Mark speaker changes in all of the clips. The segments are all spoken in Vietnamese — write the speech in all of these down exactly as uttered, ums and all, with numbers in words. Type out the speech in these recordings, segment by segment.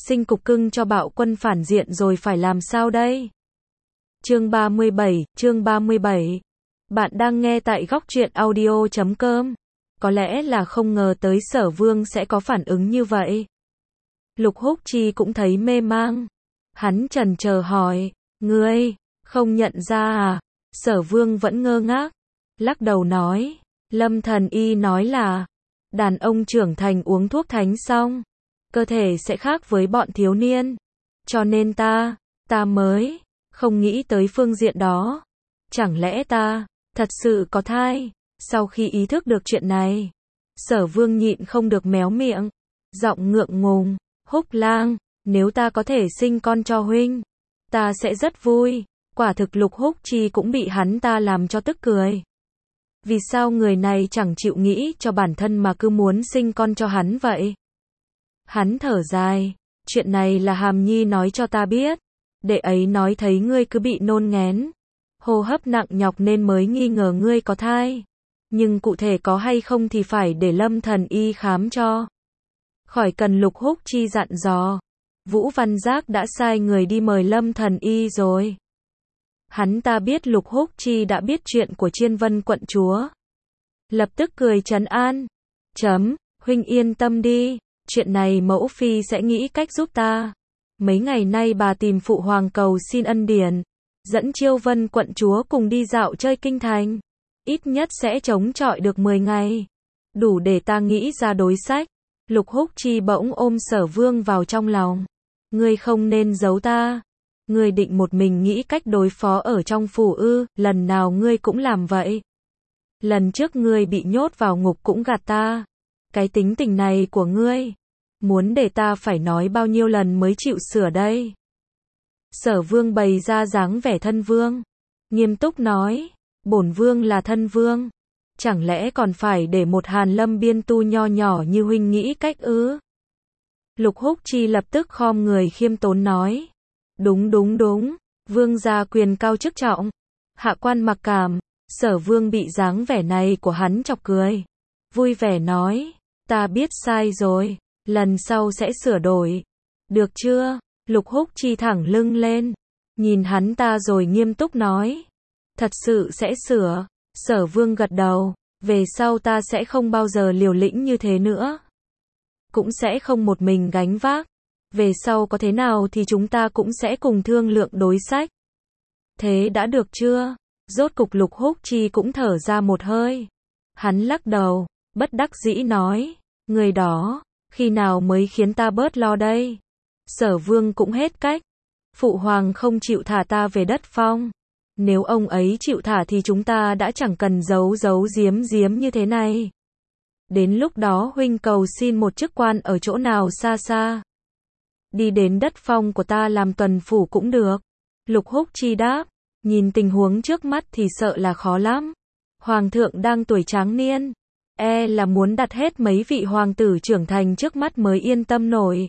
Speaker 1: sinh cục cưng cho bạo quân phản diện rồi phải làm sao đây? Chương ba mươi bảy, chương ba mươi bảy. Bạn đang nghe tại góc truyện audio chấm com. Có lẽ là không ngờ tới Sở Vương sẽ có phản ứng như vậy. Lục Húc Chi cũng thấy mê mang. Hắn chần chờ hỏi, ngươi, không nhận ra à? Sở Vương vẫn ngơ ngác, lắc đầu nói, Lâm Thần Y nói là, đàn ông trưởng thành uống thuốc thánh xong, cơ thể sẽ khác với bọn thiếu niên. Cho nên ta, ta mới, không nghĩ tới phương diện đó. Chẳng lẽ ta, thật sự có thai? Sau khi ý thức được chuyện này, Sở Vương nhịn không được méo miệng, giọng ngượng ngùng, Húc Lang, nếu ta có thể sinh con cho huynh, ta sẽ rất vui. Quả thực Lục Húc Chi cũng bị hắn ta làm cho tức cười. Vì sao người này chẳng chịu nghĩ cho bản thân mà cứ muốn sinh con cho hắn vậy? Hắn thở dài, chuyện này là Hàm Nhi nói cho ta biết. Đệ ấy nói thấy ngươi cứ bị nôn nghén, hô hấp nặng nhọc nên mới nghi ngờ ngươi có thai. Nhưng cụ thể có hay không thì phải để Lâm Thần Y khám cho. Khỏi cần Lục Húc Chi dặn dò. Vũ Văn Giác đã sai người đi mời Lâm Thần Y rồi. Hắn ta biết Lục Húc Chi đã biết chuyện của Chiên Vân quận chúa. Lập tức cười trấn an. Chấm, huynh yên tâm đi, chuyện này mẫu phi sẽ nghĩ cách giúp ta. Mấy ngày nay bà tìm phụ hoàng cầu xin ân điển, dẫn Chiêu Vân quận chúa cùng đi dạo chơi kinh thành. Ít nhất sẽ chống chọi được mười ngày. Đủ để ta nghĩ ra đối sách. Lục Húc Chi bỗng ôm Sở Vương vào trong lòng. Ngươi không nên giấu ta. Ngươi định một mình nghĩ cách đối phó ở trong phủ ư? Lần nào ngươi cũng làm vậy. Lần trước ngươi bị nhốt vào ngục cũng gạt ta. Cái tính tình này của ngươi, muốn để ta phải nói bao nhiêu lần mới chịu sửa đây? Sở Vương bày ra dáng vẻ thân vương, nghiêm túc nói, bổn vương là thân vương, chẳng lẽ còn phải để một Hàn Lâm biên tu nho nhỏ như huynh nghĩ cách ư? Lục Húc Chi lập tức khom người khiêm tốn nói, đúng đúng đúng, vương gia quyền cao chức trọng, hạ quan mặc cảm. Sở Vương bị dáng vẻ này của hắn chọc cười, vui vẻ nói, ta biết sai rồi, lần sau sẽ sửa đổi. Được chưa? Lục Húc Chi thẳng lưng lên, nhìn hắn ta rồi nghiêm túc nói, thật sự sẽ sửa. Sở Vương gật đầu, về sau ta sẽ không bao giờ liều lĩnh như thế nữa. Cũng sẽ không một mình gánh vác. Về sau có thế nào thì chúng ta cũng sẽ cùng thương lượng đối sách. Thế đã được chưa? Rốt cục Lục Húc Chi cũng thở ra một hơi. Hắn lắc đầu, bất đắc dĩ nói, người đó, khi nào mới khiến ta bớt lo đây? Sở Vương cũng hết cách. Phụ hoàng không chịu thả ta về đất phong. Nếu ông ấy chịu thả thì chúng ta đã chẳng cần giấu giấu giếm giếm như thế này. Đến lúc đó huynh cầu xin một chức quan ở chỗ nào xa xa. Đi đến đất phong của ta làm tuần phủ cũng được. Lục Húc Chi đáp, nhìn tình huống trước mắt thì sợ là khó lắm. Hoàng thượng đang tuổi tráng niên, e là muốn đặt hết mấy vị hoàng tử trưởng thành trước mắt mới yên tâm nổi.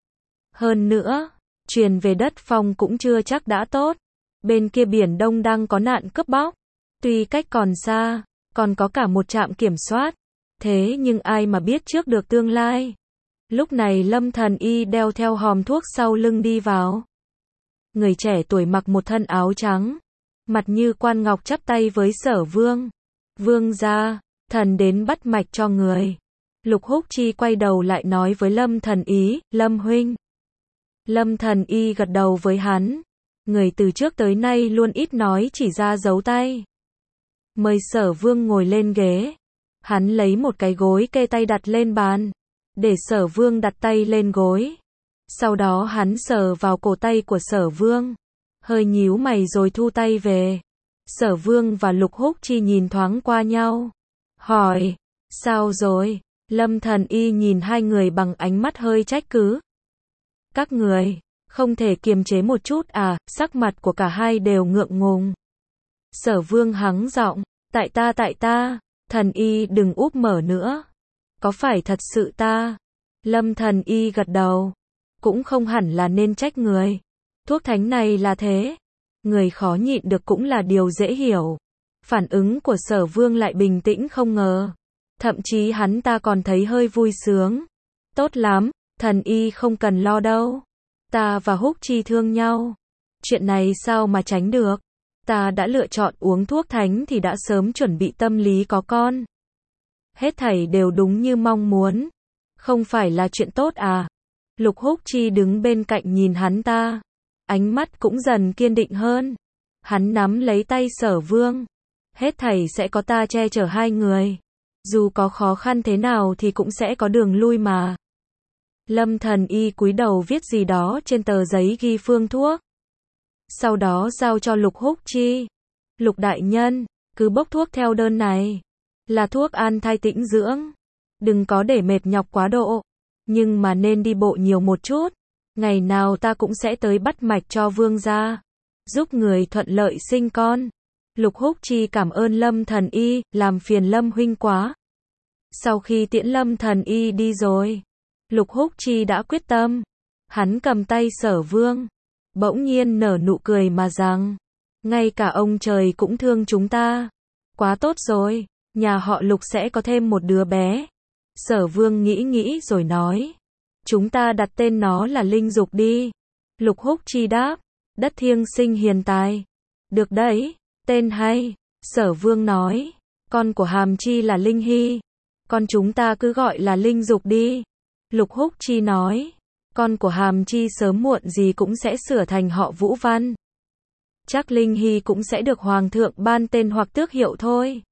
Speaker 1: Hơn nữa, truyền về đất phong cũng chưa chắc đã tốt. Bên kia Biển Đông đang có nạn cướp bóc. Tuy cách còn xa, còn có cả một trạm kiểm soát. Thế nhưng ai mà biết trước được tương lai. Lúc này Lâm Thần Y đeo theo hòm thuốc sau lưng đi vào. Người trẻ tuổi mặc một thân áo trắng, mặt như quan ngọc chắp tay với Sở Vương. Vương gia, thần đến bắt mạch cho người. Lục Húc Chi quay đầu lại nói với Lâm Thần Y, Lâm huynh. Lâm Thần Y gật đầu với hắn. Người từ trước tới nay luôn ít nói chỉ ra giấu tay. Mời Sở Vương ngồi lên ghế. Hắn lấy một cái gối kê tay đặt lên bàn, để Sở Vương đặt tay lên gối. Sau đó hắn sờ vào cổ tay của Sở Vương, hơi nhíu mày rồi thu tay về. Sở Vương và Lục Húc Chi nhìn thoáng qua nhau, hỏi, sao rồi? Lâm Thần Y nhìn hai người bằng ánh mắt hơi trách cứ. Các người, không thể kiềm chế một chút à? Sắc mặt của cả hai đều ngượng ngùng. Sở Vương hắng giọng, tại ta tại ta, Thần Y đừng úp mở nữa. Có phải thật sự ta? Lâm Thần Y gật đầu, cũng không hẳn là nên trách người. Thuốc thánh này là thế. Người khó nhịn được cũng là điều dễ hiểu. Phản ứng của Sở Vương lại bình tĩnh không ngờ. Thậm chí hắn ta còn thấy hơi vui sướng. Tốt lắm, Thần y không cần lo đâu. Ta và Húc Chi thương nhau. Chuyện này sao mà tránh được. Ta đã lựa chọn uống thuốc thánh thì đã sớm chuẩn bị tâm lý có con. Hết thảy đều đúng như mong muốn. Không phải là chuyện tốt à? Lục Húc Chi đứng bên cạnh nhìn hắn ta. Ánh mắt cũng dần kiên định hơn. Hắn nắm lấy tay Sở Vương. Hết thảy sẽ có ta che chở hai người. Dù có khó khăn thế nào thì cũng sẽ có đường lui mà. Lâm Thần Y cúi đầu viết gì đó trên tờ giấy ghi phương thuốc. Sau đó giao cho Lục Húc Chi. Lục đại nhân, cứ bốc thuốc theo đơn này. Là thuốc an thai tĩnh dưỡng. Đừng có để mệt nhọc quá độ. Nhưng mà nên đi bộ nhiều một chút. Ngày nào ta cũng sẽ tới bắt mạch cho vương gia. Giúp người thuận lợi sinh con. Lục Húc Chi cảm ơn Lâm Thần Y, làm phiền Lâm huynh quá. Sau khi tiễn Lâm Thần Y đi rồi, Lục Húc Chi đã quyết tâm. Hắn cầm tay Sở Vương, bỗng nhiên nở nụ cười mà rằng, ngay cả ông trời cũng thương chúng ta. Quá tốt rồi, nhà họ Lục sẽ có thêm một đứa bé. Sở Vương nghĩ nghĩ rồi nói, chúng ta đặt tên nó là Linh Dục đi. Lục Húc Chi đáp, đất thiêng sinh hiền tài. Được đấy, tên hay. Sở Vương nói, con của Hàm Chi là Linh Hy. Con chúng ta cứ gọi là Linh Dục đi. Lục Húc Chi nói, con của Hàm Chi sớm muộn gì cũng sẽ sửa thành họ Vũ Văn. Chắc Linh Hy cũng sẽ được Hoàng thượng ban tên hoặc tước hiệu thôi.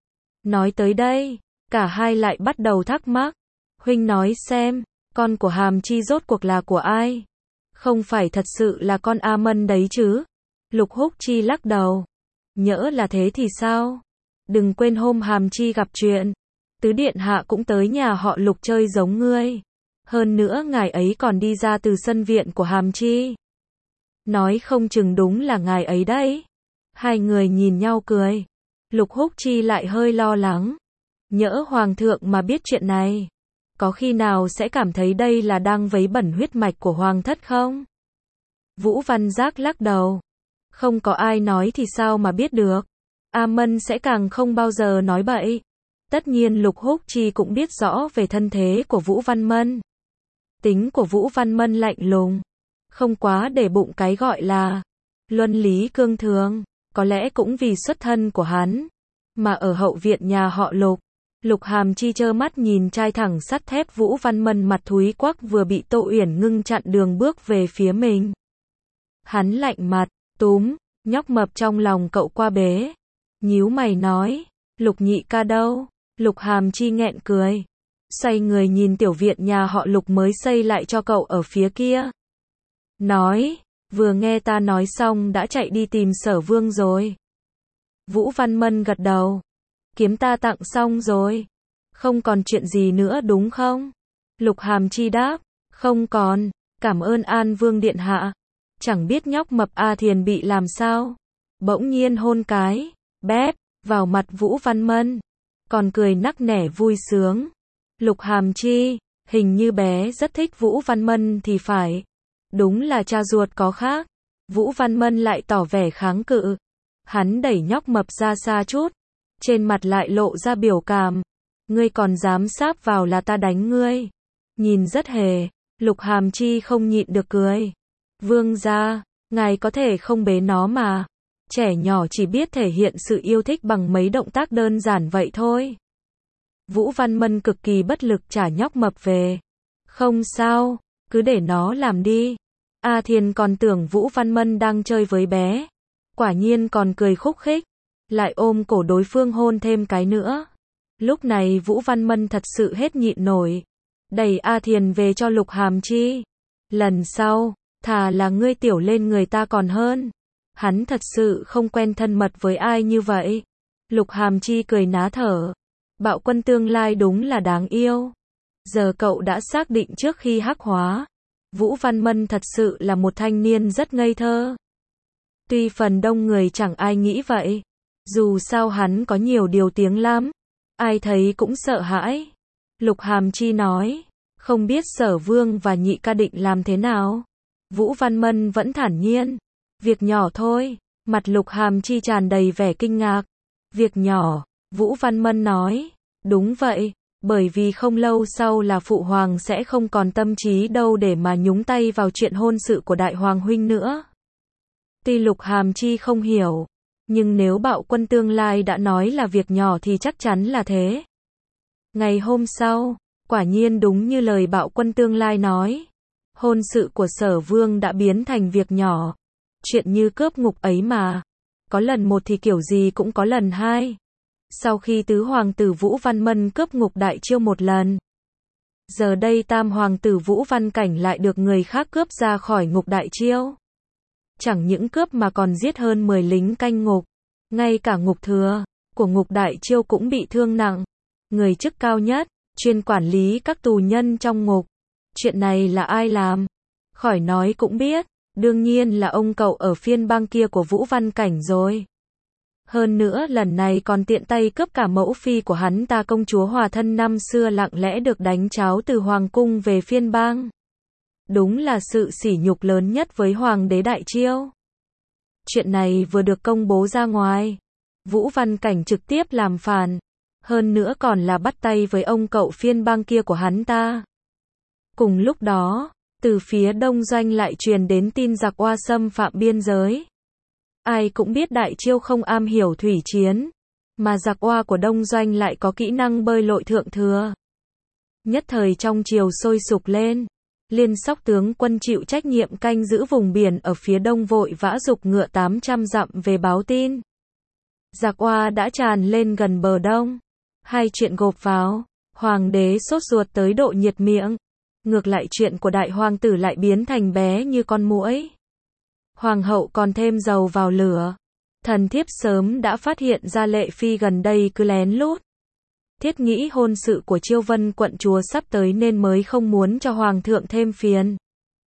Speaker 1: Nói tới đây, cả hai lại bắt đầu thắc mắc. Huynh nói xem, con của Hàm Chi rốt cuộc là của ai? Không phải thật sự là con A Mân đấy chứ? Lục Húc Chi lắc đầu. Nhỡ là thế thì sao? Đừng quên hôm Hàm Chi gặp chuyện. Tứ điện hạ cũng tới nhà họ Lục chơi giống ngươi. Hơn nữa ngài ấy còn đi ra từ sân viện của Hàm Chi. Nói không chừng đúng là ngài ấy đấy. Hai người nhìn nhau cười. Lục Húc Chi lại hơi lo lắng. Nhỡ Hoàng thượng mà biết chuyện này, có khi nào sẽ cảm thấy đây là đang vấy bẩn huyết mạch của Hoàng thất không? Vũ Văn Giác lắc đầu. Không có ai nói thì sao mà biết được. A Mân sẽ càng không bao giờ nói bậy. Tất nhiên Lục Húc Chi cũng biết rõ về thân thế của Vũ Văn Mân. Tính của Vũ Văn Mân lạnh lùng, không quá để bụng cái gọi là luân lý cương thường. Có lẽ cũng vì xuất thân của hắn, mà ở hậu viện nhà họ Lục, Lục Hàm Chi trơ mắt nhìn trai thẳng sắt thép Vũ Văn Mân mặt thúi quắc vừa bị Tô Uyển Ngưng chặn đường bước về phía mình. Hắn lạnh mặt, túm nhóc mập trong lòng cậu qua bế, nhíu mày nói, Lục nhị ca đâu? Lục Hàm Chi nghẹn cười, xoay người nhìn tiểu viện nhà họ Lục mới xây lại cho cậu ở phía kia. Nói, vừa nghe ta nói xong đã chạy đi tìm Sở Vương rồi. Vũ Văn Mân gật đầu. Kiếm ta tặng xong rồi. Không còn chuyện gì nữa đúng không? Lục Hàm Chi đáp, không còn, cảm ơn An Vương điện hạ. Chẳng biết nhóc mập A Thiền bị làm sao. Bỗng nhiên hôn cái, bép, vào mặt Vũ Văn Mân. Còn cười nắc nẻ vui sướng. Lục Hàm Chi, hình như bé rất thích Vũ Văn Mân thì phải. Đúng là cha ruột có khác. Vũ Văn Mân lại tỏ vẻ kháng cự. Hắn đẩy nhóc mập ra xa chút. Trên mặt lại lộ ra biểu cảm. Ngươi còn dám sáp vào là ta đánh ngươi. Nhìn rất hề. Lục Hàm Chi không nhịn được cười. Vương gia, ngài có thể không bế nó mà. Trẻ nhỏ chỉ biết thể hiện sự yêu thích bằng mấy động tác đơn giản vậy thôi. Vũ Văn Mân cực kỳ bất lực trả nhóc mập về. Không sao, cứ để nó làm đi. A Thiền còn tưởng Vũ Văn Mân đang chơi với bé. Quả nhiên còn cười khúc khích. Lại ôm cổ đối phương hôn thêm cái nữa. Lúc này Vũ Văn Mân thật sự hết nhịn nổi. Đẩy A Thiền về cho Lục Hàm Chi. Lần sau, thà là ngươi tiểu lên người ta còn hơn. Hắn thật sự không quen thân mật với ai như vậy. Lục Hàm Chi cười ná thở. Bạo quân tương lai đúng là đáng yêu. Giờ cậu đã xác định trước khi hắc hóa. Vũ Văn Mân thật sự là một thanh niên rất ngây thơ. Tuy phần đông người chẳng ai nghĩ vậy. Dù sao hắn có nhiều điều tiếng lắm. Ai thấy cũng sợ hãi. Lục Hàm Chi nói. Không biết Sở Vương và nhị ca định làm thế nào. Vũ Văn Mân vẫn thản nhiên. Việc nhỏ thôi. Mặt Lục Hàm Chi tràn đầy vẻ kinh ngạc. Việc nhỏ. Vũ Văn Mân nói. Đúng vậy. Bởi vì không lâu sau là phụ hoàng sẽ không còn tâm trí đâu để mà nhúng tay vào chuyện hôn sự của đại hoàng huynh nữa. Tuy Lục Hàm Chi không hiểu, nhưng nếu Bạo Quân tương lai đã nói là việc nhỏ thì chắc chắn là thế. Ngày hôm sau, quả nhiên đúng như lời Bạo Quân tương lai nói, hôn sự của Sở Vương đã biến thành việc nhỏ. Chuyện như cướp ngục ấy mà, có lần một thì kiểu gì cũng có lần hai. Sau khi tứ hoàng tử Vũ Văn Mân cướp ngục Đại Chiêu một lần, giờ đây tam hoàng tử Vũ Văn Cảnh lại được người khác cướp ra khỏi ngục Đại Chiêu. Chẳng những cướp mà còn giết hơn mười lính canh ngục, ngay cả ngục thừa của ngục Đại Chiêu cũng bị thương nặng. Người chức cao nhất, chuyên quản lý các tù nhân trong ngục. Chuyện này là ai làm? Khỏi nói cũng biết, đương nhiên là ông cậu ở phiên bang kia của Vũ Văn Cảnh rồi. Hơn nữa lần này còn tiện tay cướp cả mẫu phi của hắn ta, công chúa Hòa Thân năm xưa lặng lẽ được đánh tráo từ hoàng cung về phiên bang. Đúng là sự sỉ nhục lớn nhất với hoàng đế Đại Chiêu. Chuyện này vừa được công bố ra ngoài, Vũ Văn Cảnh trực tiếp làm phản, hơn nữa còn là bắt tay với ông cậu phiên bang kia của hắn ta. Cùng lúc đó, từ phía Đông Doanh lại truyền đến tin giặc Oa xâm phạm biên giới. Ai cũng biết Đại Chiêu không am hiểu thủy chiến, mà giặc Oa của Đông Doanh lại có kỹ năng bơi lội thượng thừa. Nhất thời trong triều sôi sục lên, Liên Sóc tướng quân chịu trách nhiệm canh giữ vùng biển ở phía đông vội vã giục ngựa tám trăm dặm về báo tin. Giặc Oa đã tràn lên gần bờ đông. Hai chuyện gộp vào, hoàng đế sốt ruột tới độ nhiệt miệng. Ngược lại chuyện của đại hoàng tử lại biến thành bé như con muỗi. Hoàng hậu còn thêm dầu vào lửa. Thần thiếp sớm đã phát hiện ra Lệ Phi gần đây cứ lén lút thiết nghĩ hôn sự của Chiêu Vân quận chúa sắp tới nên mới không muốn cho hoàng thượng thêm phiền.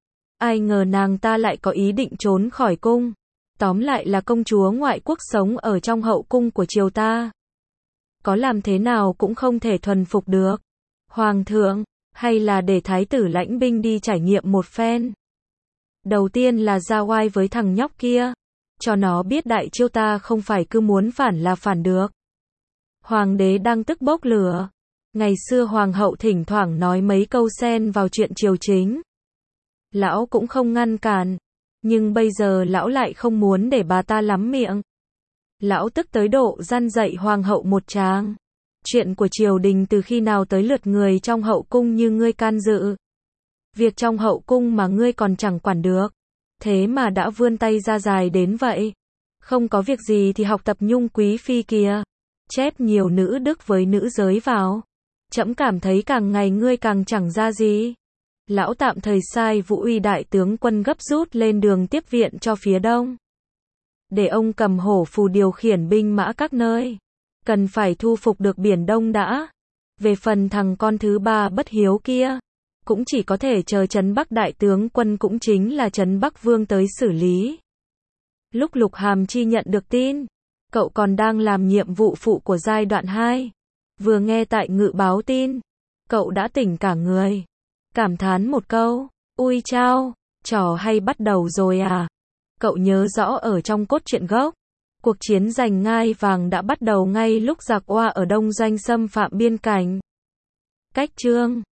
Speaker 1: Ai ngờ nàng ta lại có ý định trốn khỏi cung. Tóm lại là công chúa ngoại quốc sống ở trong hậu cung của triều ta. Có làm thế nào cũng không thể thuần phục được. Hoàng thượng, hay là để thái tử lãnh binh đi trải nghiệm một phen. Đầu tiên là ra oai với thằng nhóc kia, cho nó biết Đại Chiêu ta không phải cứ muốn phản là phản được. Hoàng đế đang tức bốc lửa. Ngày xưa hoàng hậu thỉnh thoảng nói mấy câu xen vào chuyện triều chính, lão cũng không ngăn cản, nhưng bây giờ lão lại không muốn để bà ta lắm miệng. Lão tức tới độ răn dạy hoàng hậu một tràng. Chuyện của triều đình từ khi nào tới lượt người trong hậu cung như ngươi can dự. Việc trong hậu cung mà ngươi còn chẳng quản được, thế mà đã vươn tay ra dài đến vậy. Không có việc gì thì học tập Nhung quý phi kìa, chép nhiều nữ đức với nữ giới vào. Trẫm cảm thấy càng ngày ngươi càng chẳng ra gì. Lão tạm thời sai Vũ Uy đại tướng quân gấp rút lên đường tiếp viện cho phía đông, để ông Cầm Hổ Phù điều khiển binh mã các nơi. Cần phải thu phục được Biển Đông đã. Về phần thằng con thứ ba bất hiếu kia, cũng chỉ có thể chờ Trấn Bắc đại tướng quân, cũng chính là Trấn Bắc Vương tới xử lý. Lúc Lục Hàm Chi nhận được tin, cậu còn đang làm nhiệm vụ phụ của giai đoạn hai. Vừa nghe tại ngự báo tin, cậu đã tỉnh cả người. Cảm thán một câu, ui chao, trò hay bắt đầu rồi à. Cậu nhớ rõ ở trong cốt truyện gốc, cuộc chiến giành ngai vàng đã bắt đầu ngay lúc giặc Oa ở Đông Doanh xâm phạm biên cảnh. Cách chương